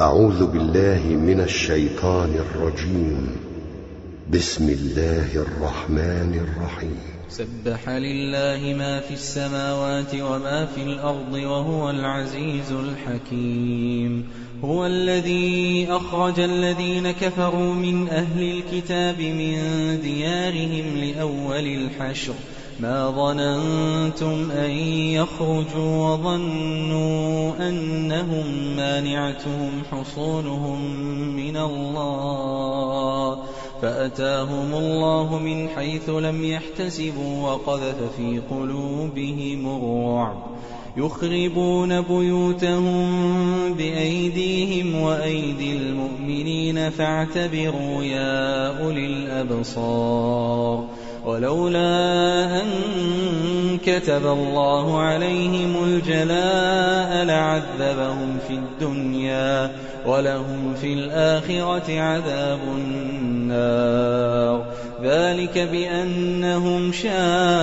أعوذ بالله من الشيطان الرجيم. بسم الله الرحمن الرحيم. سبح لله ما في السماوات وما في الأرض وهو العزيز الحكيم. هو الذي أخرج الذين كفروا من أهل الكتاب من ديارهم لأول الحشر ما ظننتم أن يخرجوا وظنوا أنهم مانعتهم حصونهم من الله فأتاهم الله من حيث لم يحتسبوا وقذف في قلوبهم الرعب يخربون بيوتهم بأيديهم وأيدي المؤمنين فاعتبروا يا أولي الأبصار. ولولا أن كتب الله عليهم الجلاء لعذبهم في الدنيا ولهم في الآخرة عذاب النار. ذلك بأنهم شاقوا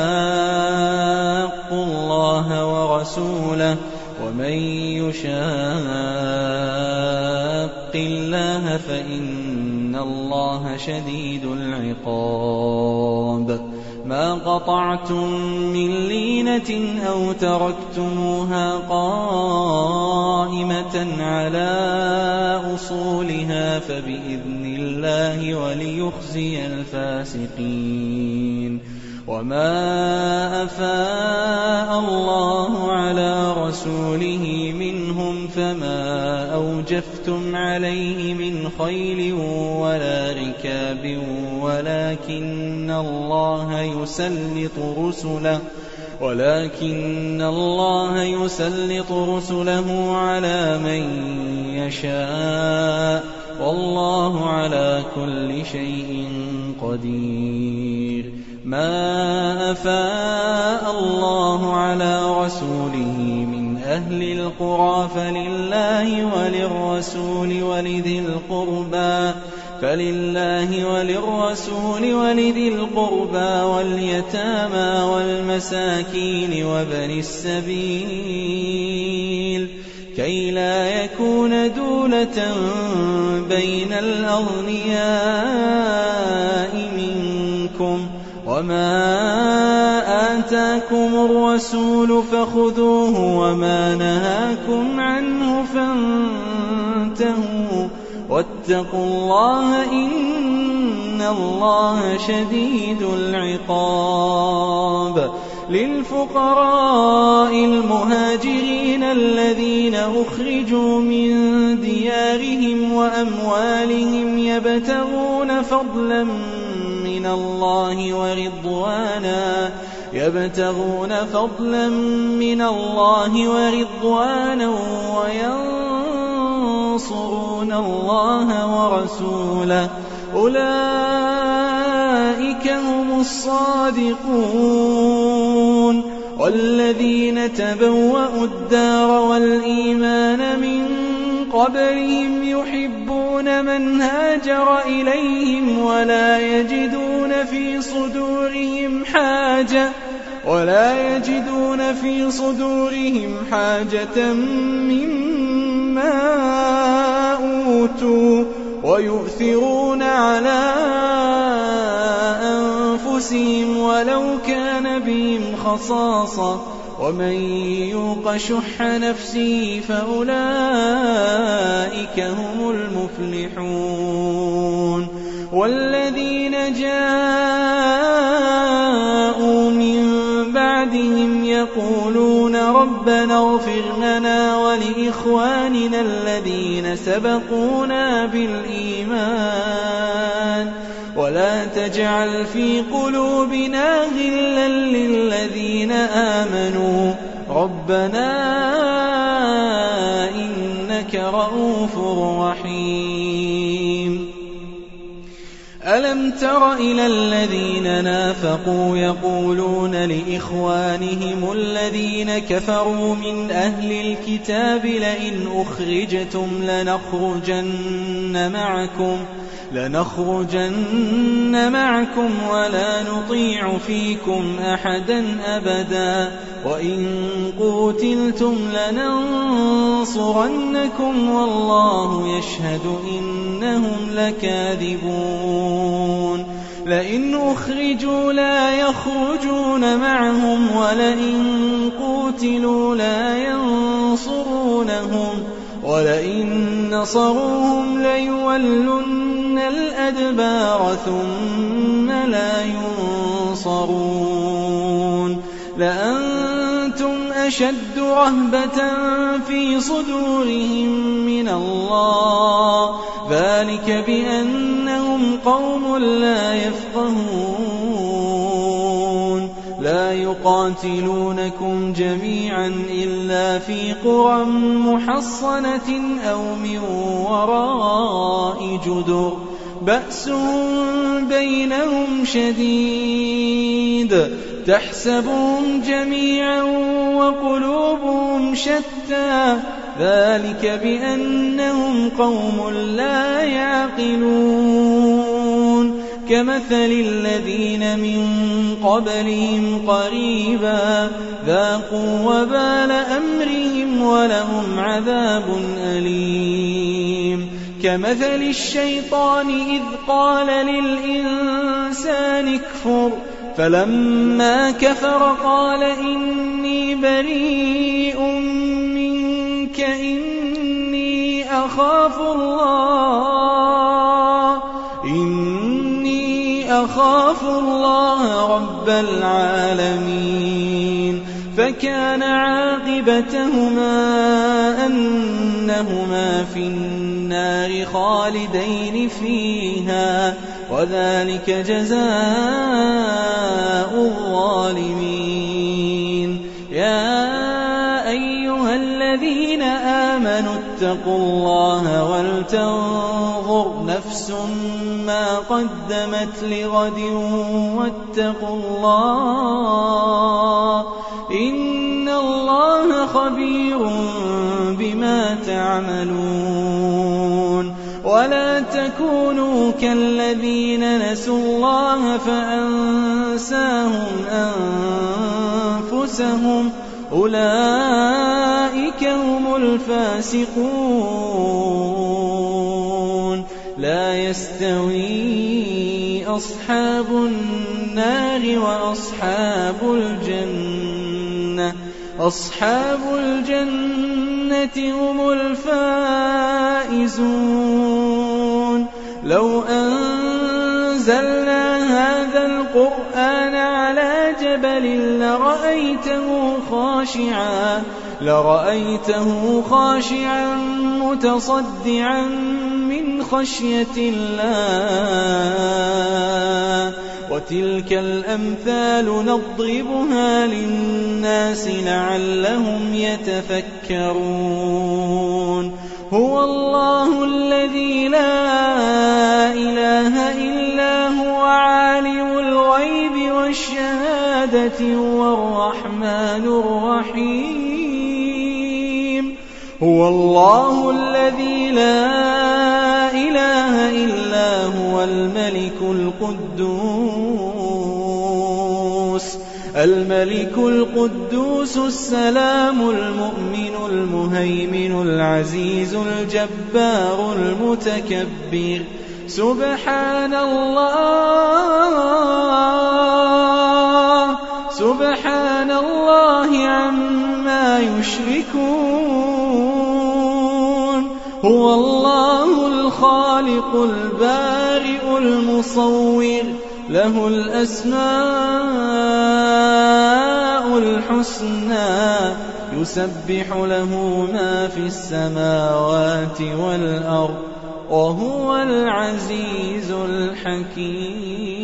الله ورسوله ومن يشاق الله فإن الله شديد العقاب. ما قطعتم من لينة أو تركتموها قائمة على أصولها فبإذن الله وليخزي الفاسقين. وما أفاء الله على رسوله منهم فما أوجفتم عليه من خيل ولا ركاب ولكن الله يسلط رسله على من يشاء والله على كل شيء قدير. ما أفاء الله على رسوله من أهل القرى فلله وللرسول ولذي القربى واليتامى والمساكين وابن السبيل كي لا يكون دولة بين الأغنياء منكم. وما آتاكم الرسول فخذوه وما نهاكم عنه فانتهوا واتقوا الله إن الله شديد العقاب. للفقراء المهاجرين الذين أخرجوا من ديارهم وأموالهم يبتغون فضلا من الله ورضوانا وينصرون الله ورسوله أولئك هم الصادقون. والذين تبوأوا الدار والإيمان من قبلهم يحبون من هاجر إليهم ولا يجدون في صدورهم حاجة مما أوتوا ويؤثرون على أنفسهم ولو كان بهم خصاصة ومن يوق شح نفسه فأولئك هم المفلحون. والذين جاءوا من بعدهم يقولون ربنا اغفر لنا ولإخواننا الذين سبقونا بالإيمان ولا تجعل في قلوبنا غلا للذين آمنوا ربنا إنك رؤوف رحيم. ألم تر إلى الذين نافقوا يقولون لإخوانهم الذين كفروا من أهل الكتاب لئن أخرجتم لنخرجن معكم لنخرجن معكم ولا نطيع فيكم أحدا أبدا وإن قوتلتم لننصرنكم والله يشهد إنهم لكاذبون لئن أخرجوا لا يخرجون معهم ولئن قوتلوا لا ينصرونهم ولئن نصروهم ليولن الأدبار ثم لا ينصرون لأنتم أشد رهبة في صدورهم من الله ذلك بأنهم قوم لا يفقهون لا يقاتلونكم جميعا إلا في قرى محصنة أو من وراء جدر بأسهم بينهم شديد تحسبهم جميعا وقلوبهم شتى ذلك بأنهم قوم لا يعقلون كمثل الذين من قبلهم قريبا ذاقوا وبال أمرهم ولهم عذاب أليم كمثل الشيطان إذ قال للإنسان اكفر فلما كفر قال إني بريء منك إني أخاف الله رب العالمين فكان عاقبتهما أنهما في النار خالدين فيها وذلك جزاء الظالمين يا أيها الذين آمنوا اتقوا الله ولتنظر نفس ما قدمت لغد واتقوا الله إن الله خبير بما تعملون ولا تكونوا كالذين نسوا الله فأنساهم أنفسهم أولئك هم الفاسقون لا يستوي أصحاب النار وأصحاب الجنة أصحاب الجنة هم الفائزون لو أنزلنا هذا القرآن على جبل لرأيته خاشعا متصدعا من خشية الله وتلك الأمثال نضربها للناس لعلهم يتفكرون هو الله الذي لا إله إلا هو عالم الغيب والشهادة هو الرحمن الرحيم هو الله الذي لا إله إلا هو الملك القدوس السلام المؤمن المهيمن العزيز الجبار المتكبر سبحان الله عما يشركون هو الله الخالق البارئ المصور له الأسماء الحسنى يسبح له ما في السماوات والأرض وهو العزيز الحكيم